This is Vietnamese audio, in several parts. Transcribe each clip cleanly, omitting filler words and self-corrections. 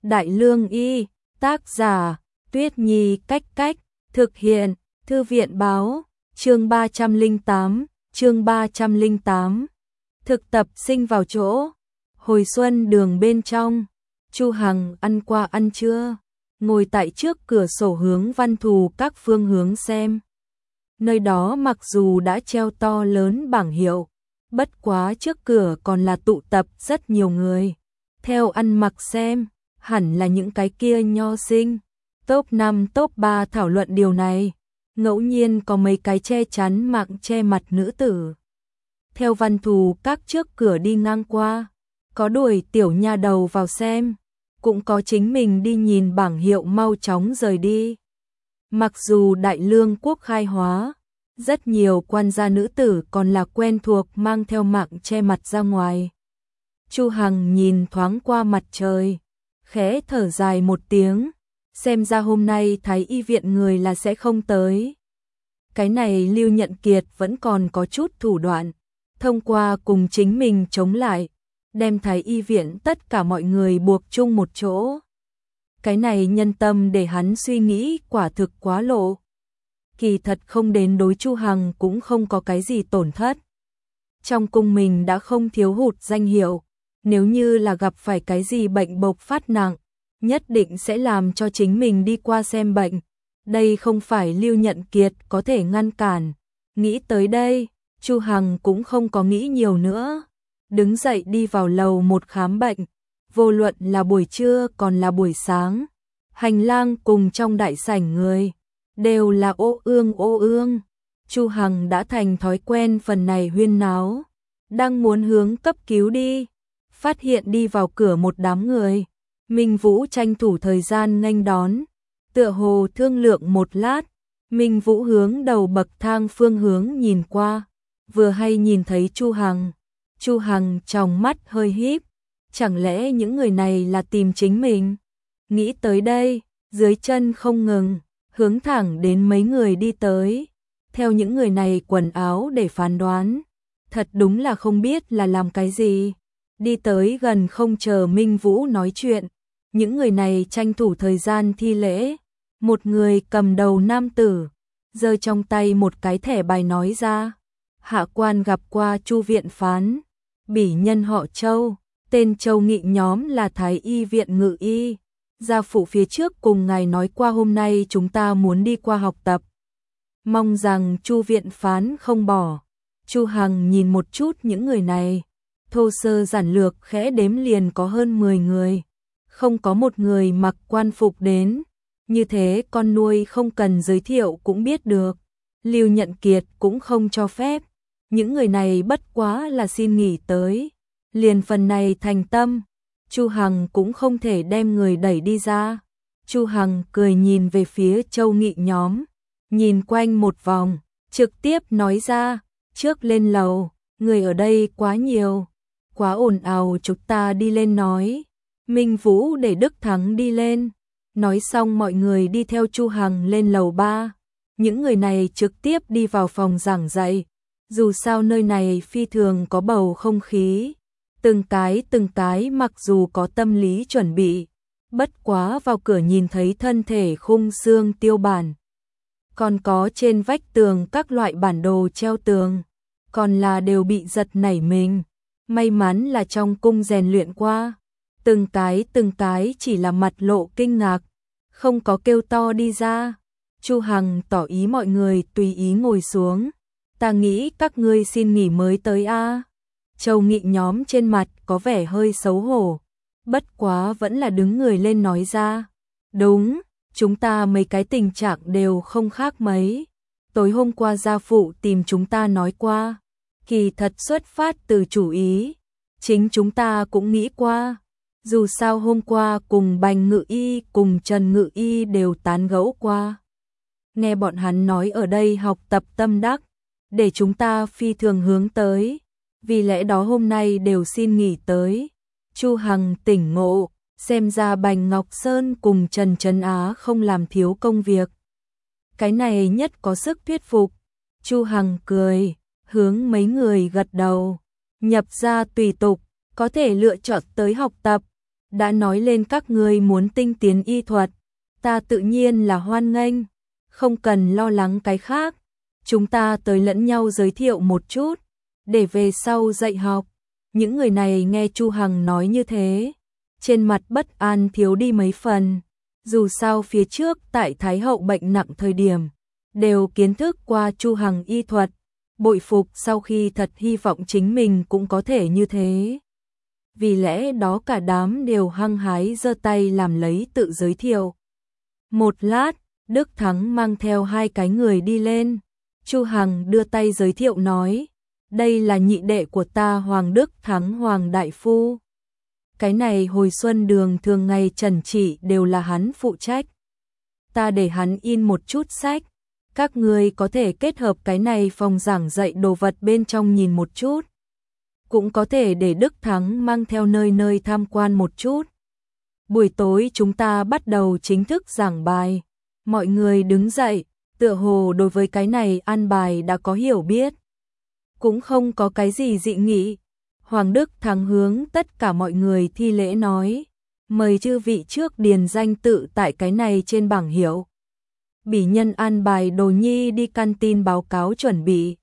Đại Lương Y, tác giả, Tuyết Nhi Cách Cách, thực hiện, Thư viện Báo, chương 308. Thực tập sinh vào chỗ. Hồi xuân đường bên trong, Chu Hằng ăn qua ăn trưa, ngồi tại trước cửa sổ hướng Văn Thù các phương hướng xem. Nơi đó mặc dù đã treo to lớn bảng hiệu, bất quá trước cửa còn là tụ tập rất nhiều người. Theo ăn mặc xem, hẳn là những cái kia nho sinh. Top 5 top 3 thảo luận điều này. Ngẫu nhiên có mấy cái che chắn mạng che mặt nữ tử. Theo Văn Thù các trước cửa đi ngang qua, có đuổi tiểu nha đầu vào xem, cũng có chính mình đi nhìn bảng hiệu mau chóng rời đi. Mặc dù Đại Lương quốc khai hóa, rất nhiều quan gia nữ tử còn là quen thuộc mang theo mạng che mặt ra ngoài. Chu Hằng nhìn thoáng qua mặt trời, khẽ thở dài một tiếng, xem ra hôm nay Thái y viện người là sẽ không tới. Cái này Lưu Nhận Kiệt vẫn còn có chút thủ đoạn, thông qua cùng chính mình chống lại, đem Thái y viện tất cả mọi người buộc chung một chỗ. Cái này nhân tâm để hắn suy nghĩ quả thực quá lộ. Kỳ thật không đến đối Chu Hằng cũng không có cái gì tổn thất. Trong cung mình đã không thiếu hụt danh hiệu, nếu như là gặp phải cái gì bệnh bộc phát nặng, nhất định sẽ làm cho chính mình đi qua xem bệnh. Đây không phải Lưu Nhận Kiệt có thể ngăn cản. Nghĩ tới đây, Chu Hằng cũng không có nghĩ nhiều nữa. Đứng dậy đi vào lầu 1 khám bệnh. Vô luận là buổi trưa còn là buổi sáng, hành lang cùng trong đại sảnh người đều là ô ương. Chu Hằng đã thành thói quen phần này huyên náo, đang muốn hướng cấp cứu đi, phát hiện đi vào cửa một đám người. Minh Vũ tranh thủ thời gian nghênh đón, tựa hồ thương lượng một lát, Minh Vũ hướng đầu bậc thang phương hướng nhìn qua, vừa hay nhìn thấy Chu Hằng. Chu Hằng trong mắt hơi híp, chẳng lẽ những người này là tìm chính mình? Nghĩ tới đây, dưới chân không ngừng, hướng thẳng đến mấy người đi tới. Theo những người này quần áo để phán đoán, thật đúng là không biết là làm cái gì. Đi tới gần không chờ Minh Vũ nói chuyện, những người này tranh thủ thời gian thi lễ. Một người cầm đầu nam tử, giơ trong tay một cái thẻ bài nói ra: hạ quan gặp qua Chu viện phán, bỉ nhân họ Châu, tên Châu Nghị, nhóm là Thái y viện ngự y. Gia phụ phía trước cùng ngài nói qua hôm nay chúng ta muốn đi qua học tập, mong rằng Chu viện phán không bỏ. Chu Hằng nhìn một chút những người này, thô sơ giản lược khẽ đếm liền có hơn 10 người, không có một người mặc quan phục đến. Như thế con nuôi không cần giới thiệu cũng biết được. Lưu Nhận Kiệt cũng không cho phép. Những người này bất quá là xin nghỉ tới, liền phần này thành tâm, Chu Hằng cũng không thể đem người đẩy đi ra. Chu Hằng cười nhìn về phía Châu Nghị nhóm, nhìn quanh một vòng, trực tiếp nói ra: trước lên lầu, người ở đây quá nhiều, quá ồn ào, chúng ta đi lên nói. Minh Vũ để Đức Thắng đi lên. Nói xong mọi người đi theo Chu Hằng lên lầu 3. Những người này trực tiếp đi vào phòng giảng dạy. Dù sao nơi này phi thường có bầu không khí. Từng cái mặc dù có tâm lý chuẩn bị, bất quá vào cửa nhìn thấy thân thể khung xương tiêu bản. Còn có trên vách tường các loại bản đồ treo tường, còn là đều bị giật nảy mình. May mắn là trong cung rèn luyện qua. Từng cái chỉ là mặt lộ kinh ngạc, không có kêu to đi ra. Chu Hằng tỏ ý mọi người tùy ý ngồi xuống. Ta nghĩ các ngươi xin nghỉ mới tới a. Châu Nghị nhóm trên mặt có vẻ hơi xấu hổ, bất quá vẫn là đứng người lên nói ra: đúng, chúng ta mấy cái tình trạng đều không khác mấy. Tối hôm qua gia phụ tìm chúng ta nói qua, kỳ thật xuất phát từ chủ ý, chính chúng ta cũng nghĩ qua. Dù sao hôm qua cùng Bành Ngự Y cùng Trần Ngự Y đều tán gẫu qua. Nghe bọn hắn nói ở đây học tập tâm đắc, để chúng ta phi thường hướng tới. Vì lẽ đó hôm nay đều xin nghỉ tới. Chu Hằng tỉnh ngộ, xem ra Bành Ngọc Sơn cùng Trần Trấn Á không làm thiếu công việc. Cái này nhất có sức thuyết phục. Chu Hằng cười, hướng mấy người gật đầu. Nhập gia tùy tục, có thể lựa chọn tới học tập. đã nói lên các ngươi muốn tinh tiến y thuật, ta tự nhiên là hoan nghênh, không cần lo lắng cái khác, chúng ta tới lẫn nhau giới thiệu một chút, để về sau dạy học. Những người này nghe Chu Hằng nói như thế, trên mặt bất an thiếu đi mấy phần, dù sao phía trước tại Thái hậu bệnh nặng thời điểm, đều kiến thức qua Chu Hằng y thuật, bội phục sau khi thật hy vọng chính mình cũng có thể như thế. Vì lẽ đó cả đám đều hăng hái giơ tay làm lấy tự giới thiệu. Một lát, Đức Thắng mang theo 2 cái người đi lên, Chu Hằng đưa tay giới thiệu nói, đây là nhị đệ của ta Hoàng Đức Thắng Hoàng Đại Phu. Cái này hồi xuân đường thường ngày trần trị đều là hắn phụ trách. Ta để hắn in một chút sách, các ngươi có thể kết hợp cái này phòng giảng dạy đồ vật bên trong nhìn một chút. Cũng có thể để Đức Thắng mang theo nơi nơi tham quan một chút. Buổi tối chúng ta bắt đầu chính thức giảng bài. Mọi người đứng dậy, tựa hồ đối với cái này an bài đã có hiểu biết. Cũng không có cái gì dị nghị. Hoàng Đức Thắng hướng tất cả mọi người thi lễ nói, mời chư vị trước điền danh tự tại cái này trên bảng hiệu. Bỉ nhân an bài Đồ Nhi đi canteen báo cáo chuẩn bị.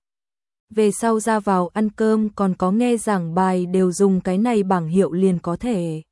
Về sau ra vào ăn cơm còn có nghe giảng bài đều dùng cái này bảng hiệu liền có thể.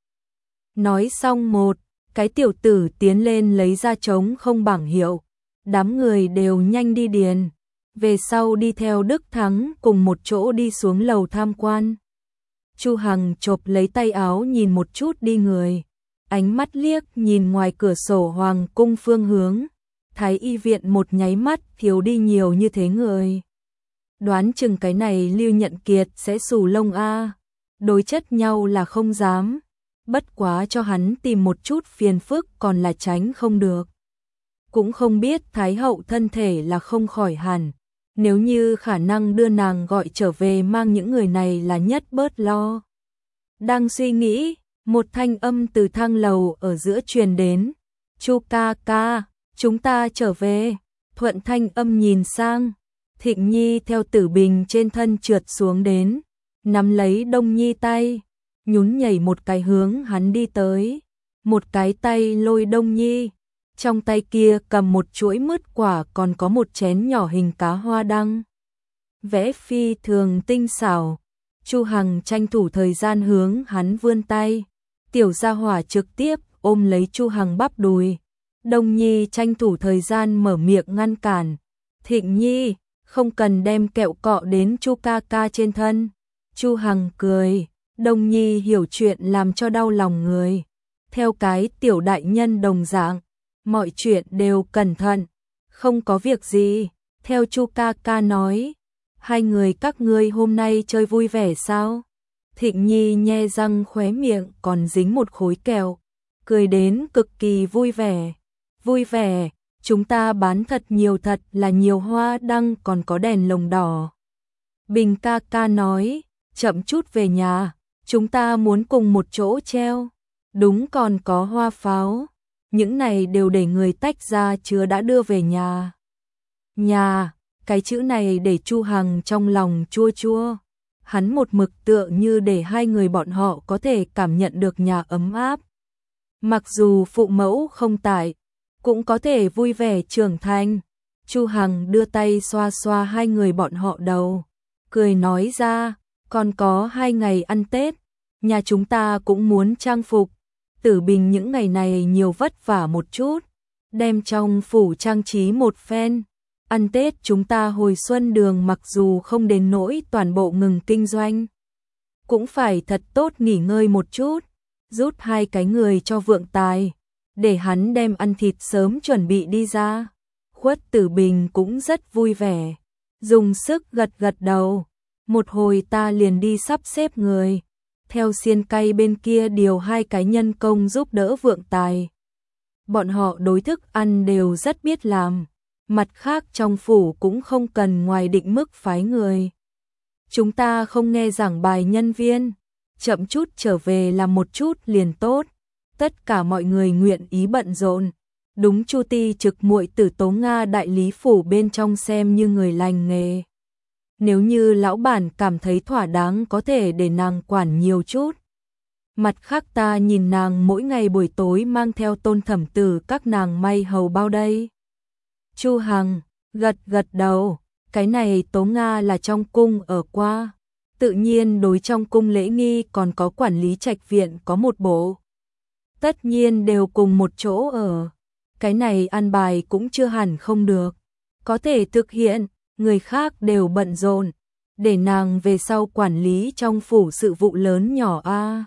Nói xong một, cái tiểu tử tiến lên lấy ra trống không bảng hiệu. Đám người đều nhanh đi điền. Về sau đi theo Đức Thắng cùng một chỗ đi xuống lầu tham quan. Chu Hằng chộp lấy tay áo nhìn một chút đi người. Ánh mắt liếc nhìn ngoài cửa sổ hoàng cung phương hướng. Thái y viện một nháy mắt thiếu đi nhiều như thế người. Đoán chừng cái này Lưu Nhận Kiệt sẽ xù lông a. Đối chất nhau là không dám. Bất quá cho hắn tìm một chút phiền phức còn là tránh không được. Cũng không biết Thái hậu thân thể là không khỏi hẳn. Nếu như khả năng đưa nàng gọi trở về mang những người này là nhất bớt lo. Đang suy nghĩ, một thanh âm từ thang lầu ở giữa truyền đến. Chu ca ca, chúng ta trở về. Thuận thanh âm nhìn sang. Thịnh Nhi theo Tử Bình trên thân trượt xuống đến. Nắm lấy Đông Nhi tay. Nhún nhảy một cái hướng hắn đi tới. Một cái tay lôi Đông Nhi. Trong tay kia cầm một chuỗi mứt quả còn có một chén nhỏ hình cá hoa đăng. Vẽ phi thường tinh xảo. Chu Hằng tranh thủ thời gian hướng hắn vươn tay. Tiểu gia hỏa trực tiếp ôm lấy Chu Hằng bắp đùi. Đông Nhi tranh thủ thời gian mở miệng ngăn cản. Thịnh Nhi, không cần đem kẹo cọ đến Chu ca ca trên thân. Chu Hằng cười. Đông Nhi hiểu chuyện làm cho đau lòng người. Theo cái tiểu đại nhân đồng dạng. Mọi chuyện đều cẩn thận, không có việc gì. Theo Chu ca ca nói, 2 người các ngươi hôm nay chơi vui vẻ sao? Thịnh Nhi nhe răng khóe miệng còn dính một khối kẹo, cười đến cực kỳ vui vẻ. Vui vẻ, chúng ta bán thật là nhiều hoa đăng còn có đèn lồng đỏ. Bình ca ca nói, chậm chút về nhà, chúng ta muốn cùng một chỗ treo. Đúng, còn có hoa pháo. Những này đều để người tách ra chứa đã đưa về nhà. Nhà, cái chữ này để Chu Hằng trong lòng chua chua. Hắn một mực tựa như để 2 người bọn họ có thể cảm nhận được nhà ấm áp. Mặc dù phụ mẫu không tại, cũng có thể vui vẻ trưởng thành. Chu Hằng đưa tay xoa xoa 2 người bọn họ đầu, cười nói ra, còn có 2 ngày ăn Tết, nhà chúng ta cũng muốn trang phục. Tử Bình những ngày này nhiều vất vả một chút, đem trong phủ trang trí một phen. Ăn Tết chúng ta hồi xuân đường mặc dù không đến nỗi toàn bộ ngừng kinh doanh, cũng phải thật tốt nghỉ ngơi một chút, rút 2 cái người cho Vượng Tài, để hắn đem ăn thịt sớm chuẩn bị đi ra. Khuất Tử Bình cũng rất vui vẻ, dùng sức gật gật đầu, một hồi ta liền đi sắp xếp người. Theo xiên cay bên kia điều 2 cái nhân công giúp đỡ Vượng Tài. Bọn họ đối thức ăn đều rất biết làm, mặt khác trong phủ cũng không cần ngoài định mức phái người. Chúng ta không nghe giảng bài nhân viên, chậm chút trở về làm một chút liền tốt. Tất cả mọi người nguyện ý bận rộn. Đúng, Chu Ti trực muội tử Tố Nga đại lý phủ bên trong xem như người lành nghề. Nếu như lão bản cảm thấy thỏa đáng có thể để nàng quản nhiều chút. Mặt khác ta nhìn nàng mỗi ngày buổi tối mang theo Tôn thẩm tử các nàng may hầu bao đây. Chu Hằng gật gật đầu, cái này Tố Nga là trong cung ở qua, tự nhiên đối trong cung lễ nghi còn có quản lý trạch viện có một bộ. Tất nhiên đều cùng một chỗ ở, cái này an bài cũng chưa hẳn không được, có thể thực hiện, người khác đều bận rộn, để nàng về sau quản lý trong phủ sự vụ lớn nhỏ a.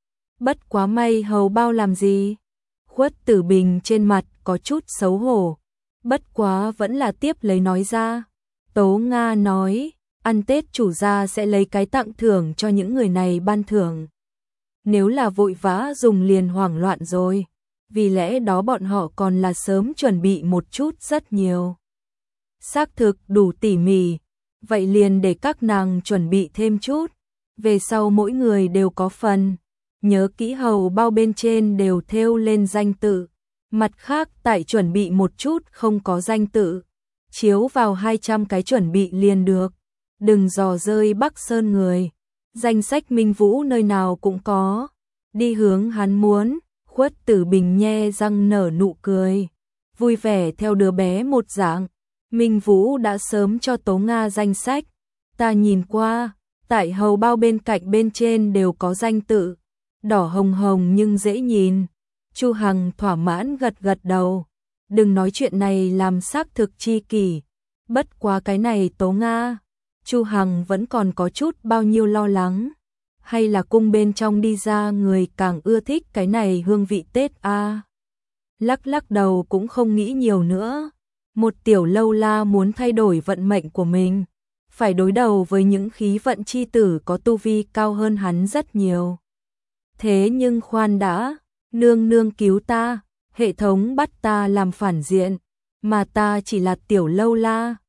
Bất quá may hầu bao làm gì? Khuất Tử Bình trên mặt có chút xấu hổ, bất quá vẫn là tiếp lấy nói ra. Tố Nga nói, ăn Tết chủ gia sẽ lấy cái tặng thưởng cho những người này ban thưởng. Nếu là vội vã dùng liền hoảng loạn rồi, vì lẽ đó bọn họ còn là sớm chuẩn bị một chút rất nhiều. Xác thực đủ tỉ mỉ, vậy liền để các nàng chuẩn bị thêm chút, về sau mỗi người đều có phần. Nhớ kỹ hầu bao bên trên đều thêu lên danh tự, mặt khác tại chuẩn bị một chút không có danh tự, chiếu vào 200 cái chuẩn bị liền được, đừng dò rơi Bắc Sơn người, danh sách Minh Vũ nơi nào cũng có, đi hướng hắn muốn. Khuất Tử Bình nhe răng nở nụ cười, vui vẻ theo đứa bé một dạng. Minh Vũ đã sớm cho Tố Nga danh sách, ta nhìn qua, tại hầu bao bên cạnh bên trên đều có danh tự, đỏ hồng hồng nhưng dễ nhìn. Chu Hằng thỏa mãn gật gật đầu, đừng nói chuyện này làm xác thực chi kỷ, bất quá cái này Tố Nga, Chu Hằng vẫn còn có chút bao nhiêu lo lắng, hay là cung bên trong đi ra người càng ưa thích cái này hương vị Tết a. Lắc lắc đầu cũng không nghĩ nhiều nữa, một tiểu lâu la muốn thay đổi vận mệnh của mình, phải đối đầu với những khí vận chi tử có tu vi cao hơn hắn rất nhiều. Thế nhưng khoan đã, nương nương cứu ta, hệ thống bắt ta làm phản diện, mà ta chỉ là tiểu lâu la,